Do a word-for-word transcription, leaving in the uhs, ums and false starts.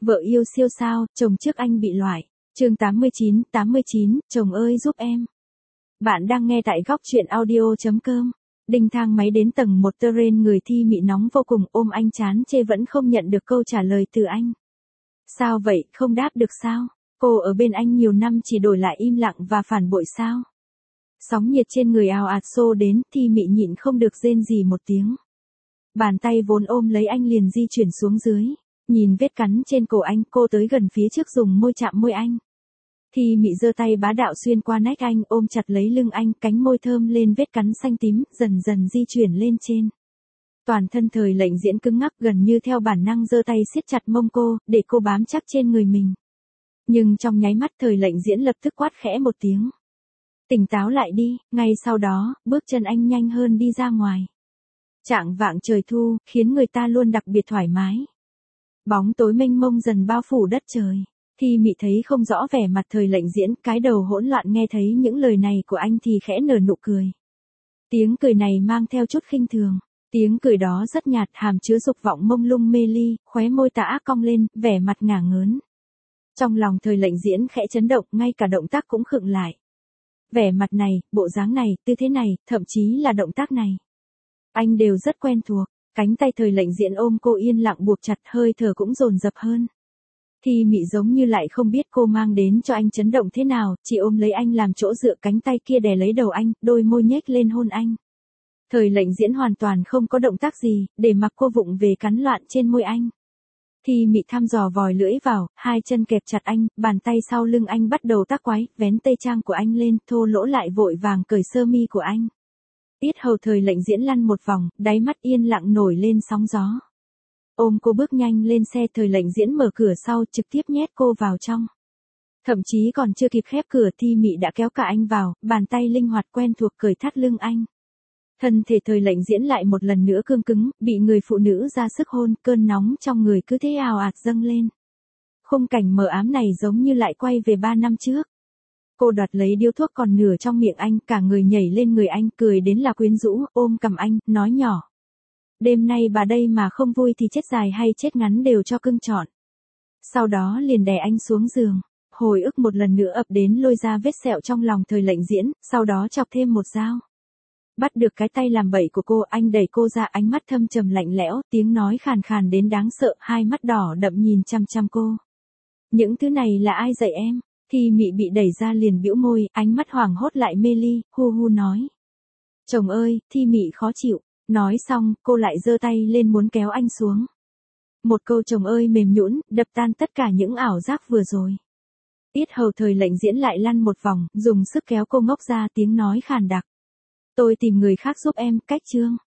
Vợ yêu siêu sao, chồng trước anh bị loại. Chương tám mươi chín, tám mươi chín, chồng ơi giúp em. Bạn đang nghe tại góc truyện audio chấm com. Đinh thang máy đến tầng một terrain người Thi Mị nóng vô cùng ôm anh chán chê vẫn không nhận được câu trả lời từ anh. Sao vậy, không đáp được sao? Cô ở bên anh nhiều năm chỉ đổi lại im lặng và phản bội sao? Sóng nhiệt trên người ào ạt xô đến, Thi Mị nhịn không được rên gì một tiếng. Bàn tay vốn ôm lấy anh liền di chuyển xuống dưới. Nhìn vết cắn trên cổ anh, cô tới gần phía trước dùng môi chạm môi anh. Thi Mị giơ tay bá đạo xuyên qua nách anh, ôm chặt lấy lưng anh, cánh môi thơm lên vết cắn xanh tím, dần dần di chuyển lên trên. Toàn thân Thời Lệnh Diễn cứng ngắc, gần như theo bản năng giơ tay siết chặt mông cô, để cô bám chắc trên người mình. Nhưng trong nháy mắt Thời Lệnh Diễn lập tức quát khẽ một tiếng. Tỉnh táo lại đi, ngay sau đó, bước chân anh nhanh hơn đi ra ngoài. Trạng vạng trời thu, khiến người ta luôn đặc biệt thoải mái. Bóng tối mênh mông dần bao phủ đất trời. Thi Mị thấy không rõ vẻ mặt Thời Lệnh Diễn, cái đầu hỗn loạn nghe thấy những lời này của anh thì khẽ nở nụ cười. Tiếng cười này mang theo chút khinh thường. Tiếng cười đó rất nhạt, hàm chứa dục vọng mông lung mê ly, khóe môi tà ác cong lên, vẻ mặt ngả ngớn. Trong lòng Thời Lệnh Diễn khẽ chấn động, ngay cả động tác cũng khựng lại. Vẻ mặt này, bộ dáng này, tư thế này, thậm chí là động tác này. Anh đều rất quen thuộc. Cánh tay Thời Lệnh Diễn ôm cô yên lặng buộc chặt, hơi thở cũng dồn dập hơn. Thi Mị giống như lại không biết cô mang đến cho anh chấn động thế nào, chỉ ôm lấy anh làm chỗ dựa, cánh tay kia đè lấy đầu anh, đôi môi nhếch lên hôn anh. Thời Lệnh Diễn hoàn toàn không có động tác gì, để mặc cô vụng về cắn loạn trên môi anh. Thi Mị thăm dò vòi lưỡi vào, hai chân kẹp chặt anh, bàn tay sau lưng anh bắt đầu tác quái, vén tây trang của anh lên, thô lỗ lại vội vàng cởi sơ mi của anh. Yết hầu Thời Lệnh Diễn lăn một vòng, đáy mắt yên lặng nổi lên sóng gió. Ôm cô bước nhanh lên xe, Thời Lệnh Diễn mở cửa sau, trực tiếp nhét cô vào trong. Thậm chí còn chưa kịp khép cửa, Thi Mị đã kéo cả anh vào, bàn tay linh hoạt quen thuộc cởi thắt lưng anh. Thân thể Thời Lệnh Diễn lại một lần nữa cương cứng, bị người phụ nữ ra sức hôn, cơn nóng trong người cứ thế ào ạt dâng lên. Khung cảnh mờ ám này giống như lại quay về ba năm trước. Cô đoạt lấy điếu thuốc còn nửa trong miệng anh, cả người nhảy lên người anh, cười đến là quyến rũ, ôm cầm anh, nói nhỏ. Đêm nay bà đây mà không vui thì chết dài hay chết ngắn đều cho cưng chọn. Sau đó liền đè anh xuống giường. Hồi ức một lần nữa ập đến, lôi ra vết sẹo trong lòng Thời Lệnh Diễn, sau đó chọc thêm một dao. Bắt được cái tay làm bậy của cô, anh đẩy cô ra, ánh mắt thâm trầm lạnh lẽo, tiếng nói khàn khàn đến đáng sợ, hai mắt đỏ đậm nhìn chăm chăm cô. Những thứ này là ai dạy em? Thi Mị bị đẩy ra liền bĩu môi, ánh mắt hoảng hốt lại mê ly, hu hu nói. Chồng ơi, Thi Mị khó chịu. Nói xong, cô lại giơ tay lên muốn kéo anh xuống. Một câu chồng ơi mềm nhũn, đập tan tất cả những ảo giác vừa rồi. Yết hầu Thời Lệnh Diễn lại lăn một vòng, dùng sức kéo cô ngốc ra, tiếng nói khàn đặc. Tôi tìm người khác giúp em, cách chương.